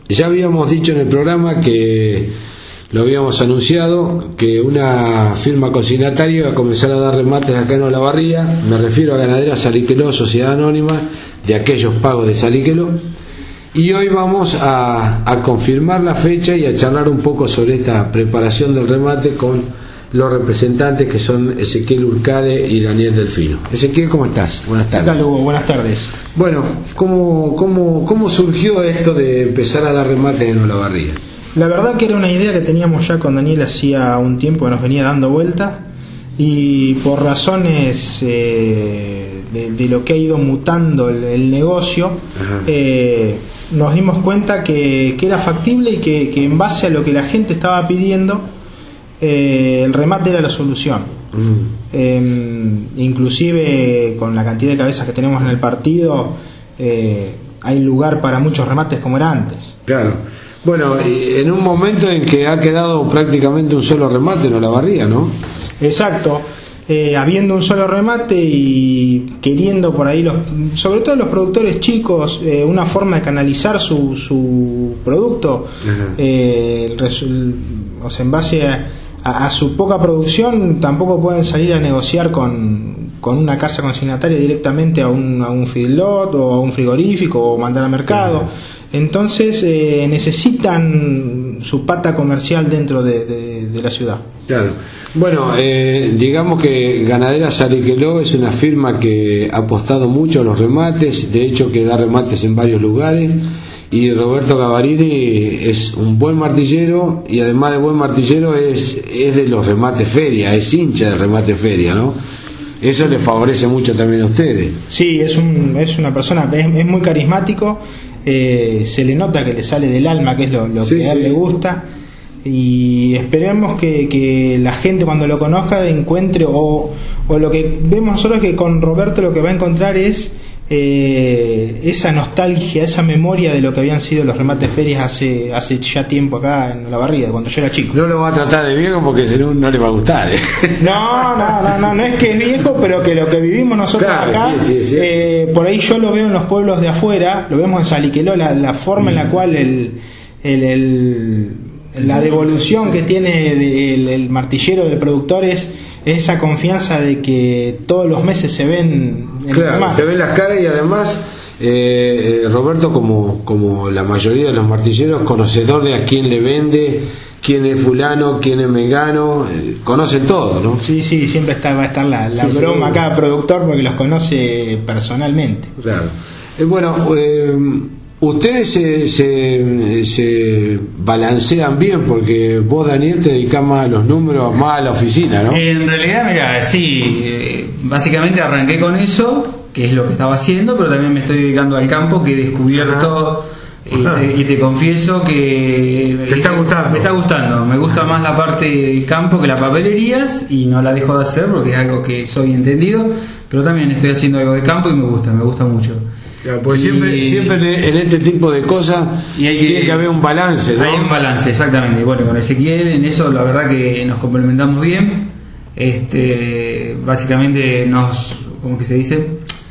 Ya habíamos dicho en el programa que lo habíamos anunciado que una firma consignataria iba a comenzar a dar remates acá en Olavarría. Me refiero a Ganadera Saliqueló, Sociedad Anónima de aquellos pagos de Saliqueló. Y hoy vamos a confirmar la fecha y a charlar un poco sobre esta preparación del remate con los representantes que son Ezequiel Urcade y Daniel Delfino. Ezequiel, ¿cómo estás? Buenas tardes. ¿Qué tal, Hugo? Buenas tardes. Bueno, ¿cómo surgió esto de empezar a dar remates en Olavarría? La verdad que era una idea que teníamos ya con Daniel hacía un tiempo, que nos venía dando vuelta, y por razones de lo que ha ido mutando el negocio, nos dimos cuenta que era factible y que en base a lo que la gente estaba pidiendo, el remate era la solución. Inclusive con la cantidad de cabezas que tenemos en el partido, hay lugar para muchos remates como era antes. Claro. Bueno, en un momento en que ha quedado prácticamente un solo remate en Olavarría, ¿no? Exacto. Habiendo un solo remate y queriendo por ahí, sobre todo los productores chicos, una forma de canalizar su producto, o sea, en base a su poca producción, tampoco pueden salir a negociar con una casa consignataria directamente a un feedlot o a un frigorífico o mandar al mercado. Entonces necesitan su pata comercial dentro de la ciudad. Claro. Bueno, digamos que Ganadera Saliqueló es una firma que ha apostado mucho a los remates, de hecho que da remates en varios lugares, y Roberto Gavarini es un buen martillero, y además de buen martillero es de los remates feria, es hincha de remate feria, ¿no? Eso le favorece mucho también a ustedes. Sí, es una persona, es muy carismático, se le nota que le sale del alma, que es lo que a él le gusta, y esperemos que la gente cuando lo conozca encuentre, o lo que vemos nosotros, que con Roberto lo que va a encontrar es esa nostalgia, esa memoria de lo que habían sido los remates ferias hace ya tiempo acá en Olavarría, cuando yo era chico. No lo va a tratar de viejo porque si no le va a gustar, No es que es viejo, pero que lo que vivimos nosotros, claro, acá, por ahí yo lo veo en los pueblos de afuera, lo vemos en Saliqueló, la forma en la cual la devolución que tiene el martillero del productor es esa confianza de que todos los meses se ven en claro, se ven las caras, y además Roberto, como la mayoría de los martilleros, conocedor de a quién le vende, quién es fulano, quién es mengano, conocen todo, ¿no? Sí, siempre va a estar la broma a cada productor porque los conoce personalmente. Claro. Bueno, ustedes se balancean bien, porque vos, Daniel, te dedicás más a los números, más a la oficina, ¿no? En realidad, mira, sí, básicamente arranqué con eso, que es lo que estaba haciendo, pero también me estoy dedicando al campo, que he descubierto, y te confieso que me está gustando, me gusta más la parte del campo que las papelerías, y no la dejo de hacer porque es algo que soy entendido, pero también estoy haciendo algo de campo y me gusta mucho. Claro, pues siempre en este tipo de cosas tiene que haber un balance, ¿no? Hay un balance, exactamente. Bueno, con Ezequiel en eso la verdad que nos complementamos bien. Básicamente ¿cómo que se dice?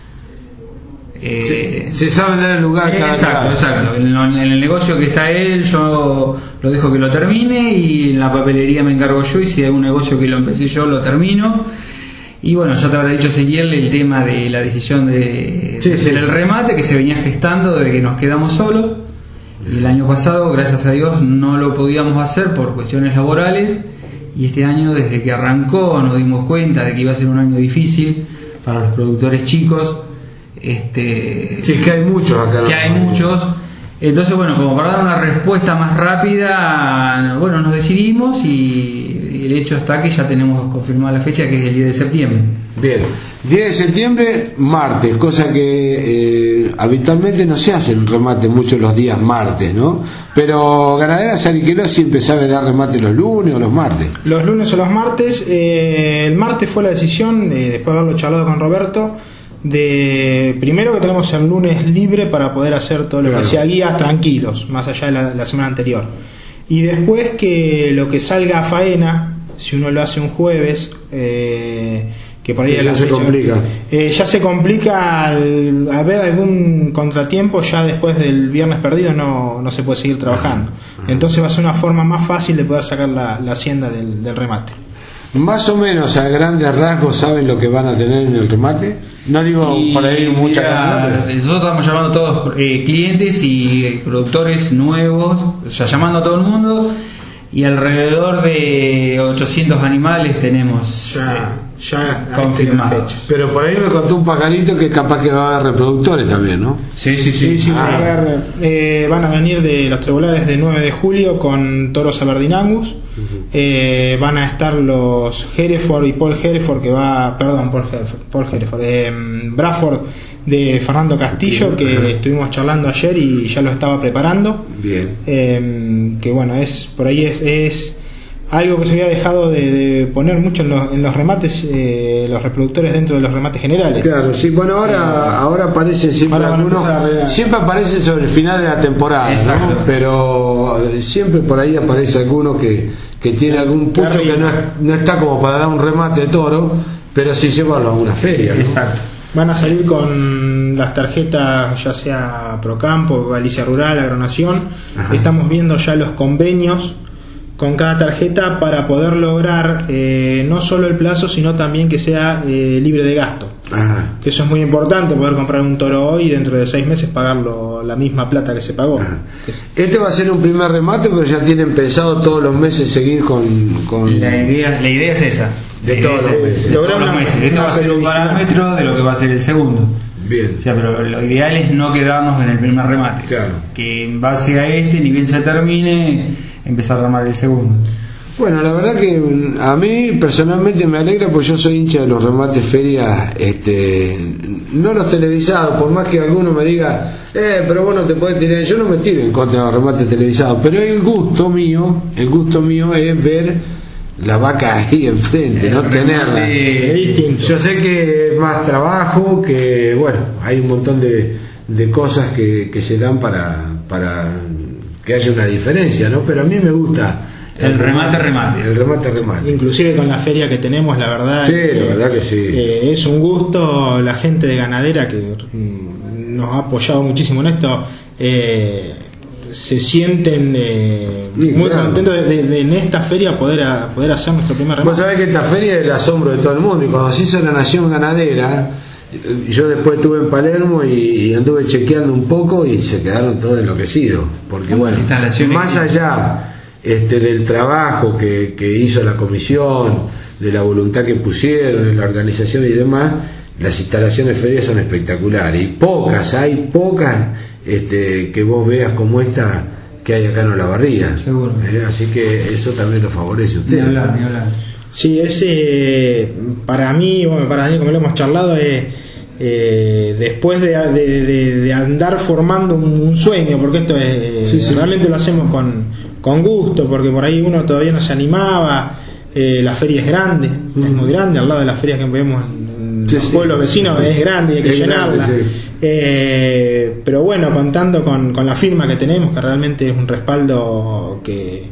Se sabe dar el lugar cada Exacto. En el negocio que está él, yo lo dejo que lo termine, y en la papelería me encargo yo, y si hay un negocio que lo empecé yo, lo termino. Y bueno, ya te habrá dicho Ezequiel el tema de la decisión de hacer el remate, que se venía gestando desde que nos quedamos solos, y el año pasado, gracias a Dios, no lo podíamos hacer por cuestiones laborales, y este año, desde que arrancó, nos dimos cuenta de que iba a ser un año difícil para los productores chicos. Que hay muchos acá. Entonces, bueno, como para dar una respuesta más rápida, bueno, nos decidimos, y el hecho está que ya tenemos confirmada la fecha, que es el 10 de septiembre. Bien, 10 de septiembre, martes, cosa que habitualmente no se hacen remate muchos los días martes, ¿no? Pero Ganadera Saliqueló siempre sabe dar remate los lunes o los martes. Los lunes o los martes. El martes fue la decisión, después de haberlo charlado con Roberto, de primero que tenemos el lunes libre para poder hacer todo lo que sea guía tranquilos, más allá de la semana anterior, y después que lo que salga a faena, si uno lo hace un jueves, que que por ahí ya se complica. Ya se complica al haber algún contratiempo. Ya después del viernes perdido no se puede seguir trabajando. Entonces va a ser una forma más fácil de poder sacar la hacienda del remate. Más o menos a grandes rasgos saben lo que van a tener en el remate. No digo por ahí mucha cantidad, pero... Nosotros estamos llamando a todos clientes y productores nuevos, o sea, llamando a todo el mundo, y alrededor de 800 animales tenemos ya confirmados. Pero por ahí me contó un pajarito que capaz que va a haber reproductores también, ¿no? Sí, van a venir de los trebolares de 9 de julio con toros Aberdeen Angus. Van a estar los Hereford y Paul Hereford Bradford de Fernando Castillo, que estuvimos charlando ayer y ya lo estaba preparando. Bien. Que bueno, por ahí es algo que se había dejado de poner mucho en los remates, los reproductores dentro de los remates generales. Claro, sí, bueno, ahora aparecen siempre algunos, siempre aparecen sobre el final de la temporada, ¿no? Pero siempre por ahí aparece alguno que tiene algún pucho que no está como para dar un remate de toro, pero sí llevarlo a una feria, ¿no? Exacto. Van a salir con las tarjetas, ya sea Procampo, Galicia Rural, Agronación. Ajá. Estamos viendo ya los convenios con cada tarjeta para poder lograr no solo el plazo, sino también que sea libre de gasto. Ajá. Que eso es muy importante, poder comprar un toro hoy y dentro de 6 meses pagarlo la misma plata que se pagó. Este va a ser un primer remate, pero ya tienen pensado todos los meses seguir con... La idea es esa. De todos los meses. Esto va a ser un parámetro de lo que va a ser el segundo. Bien. O sea, pero lo ideal es no quedarnos en el primer remate. Claro. Que en base a ni bien se termine, empezar a remar el segundo. Bueno, la verdad que a mí personalmente me alegra, porque yo soy hincha de los remates ferias, no los televisados, por más que alguno me diga, pero vos no te podés tirar. Yo no me tiro en contra de los remates televisados, pero el gusto mío es ver la vaca ahí enfrente, no tenerla. Es distinto. Yo sé que es más trabajo, que bueno, hay un montón de cosas que se dan para que haya una diferencia, ¿no? Pero a mí me gusta el remate. El remate. Inclusive con la feria que tenemos, la verdad. Sí, la verdad que sí. Es un gusto. La gente de Ganadera, que nos ha apoyado muchísimo en esto, se sienten muy contentos de en esta feria poder hacer nuestro primer remate. Vos sabés que esta feria es el asombro de todo el mundo, y cuando se hizo la Nación Ganadera, yo después estuve en Palermo y anduve chequeando un poco y se quedaron todos enloquecidos, porque bueno, más allá del trabajo que hizo la comisión, de la voluntad que pusieron en la organización y demás, las instalaciones ferias son espectaculares, y hay pocas que vos veas como esta que hay acá en Olavarría. Seguro. Así que eso también lo favorece a usted. Ni hablar. Sí, para mí, como lo hemos charlado, después de andar formando un sueño, porque esto realmente lo hacemos con gusto, porque por ahí uno todavía no se animaba. La feria es grande, es muy grande, al lado de las ferias que vemos en los pueblos vecinos es grande y hay que llenarla. Pero bueno, contando con la firma que tenemos, que realmente es un respaldo que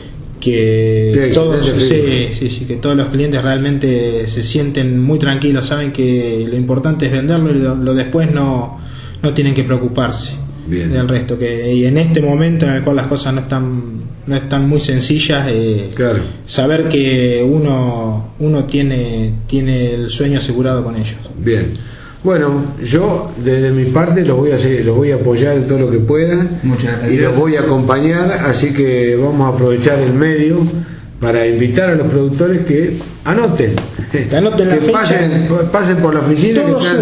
todos, que todos los clientes realmente se sienten muy tranquilos, saben que lo importante es venderlo y lo después no tienen que preocuparse del resto, y en este momento en el cual las cosas no están muy sencillas, saber que uno tiene el sueño asegurado con ellos. Bien. Bueno, yo desde mi parte los voy a apoyar en todo lo que pueda. Muchas gracias. Y los voy a acompañar, así que vamos a aprovechar el medio para invitar a los productores que anoten que pasen por la oficina,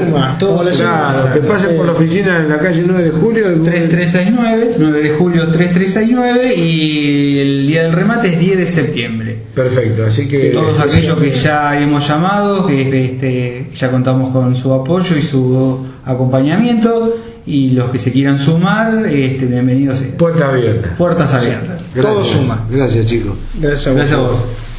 que pasen por la oficina en la calle 9 de julio 3369, 9 de julio 3369, y el día del remate es 10 de septiembre. Perfecto, así que todos aquellos que ya hemos llamado, que ya contamos con su apoyo y su acompañamiento, y los que se quieran sumar, bienvenidos. Puertas abiertas. Todo suma. Gracias, chicos. Gracias a vos.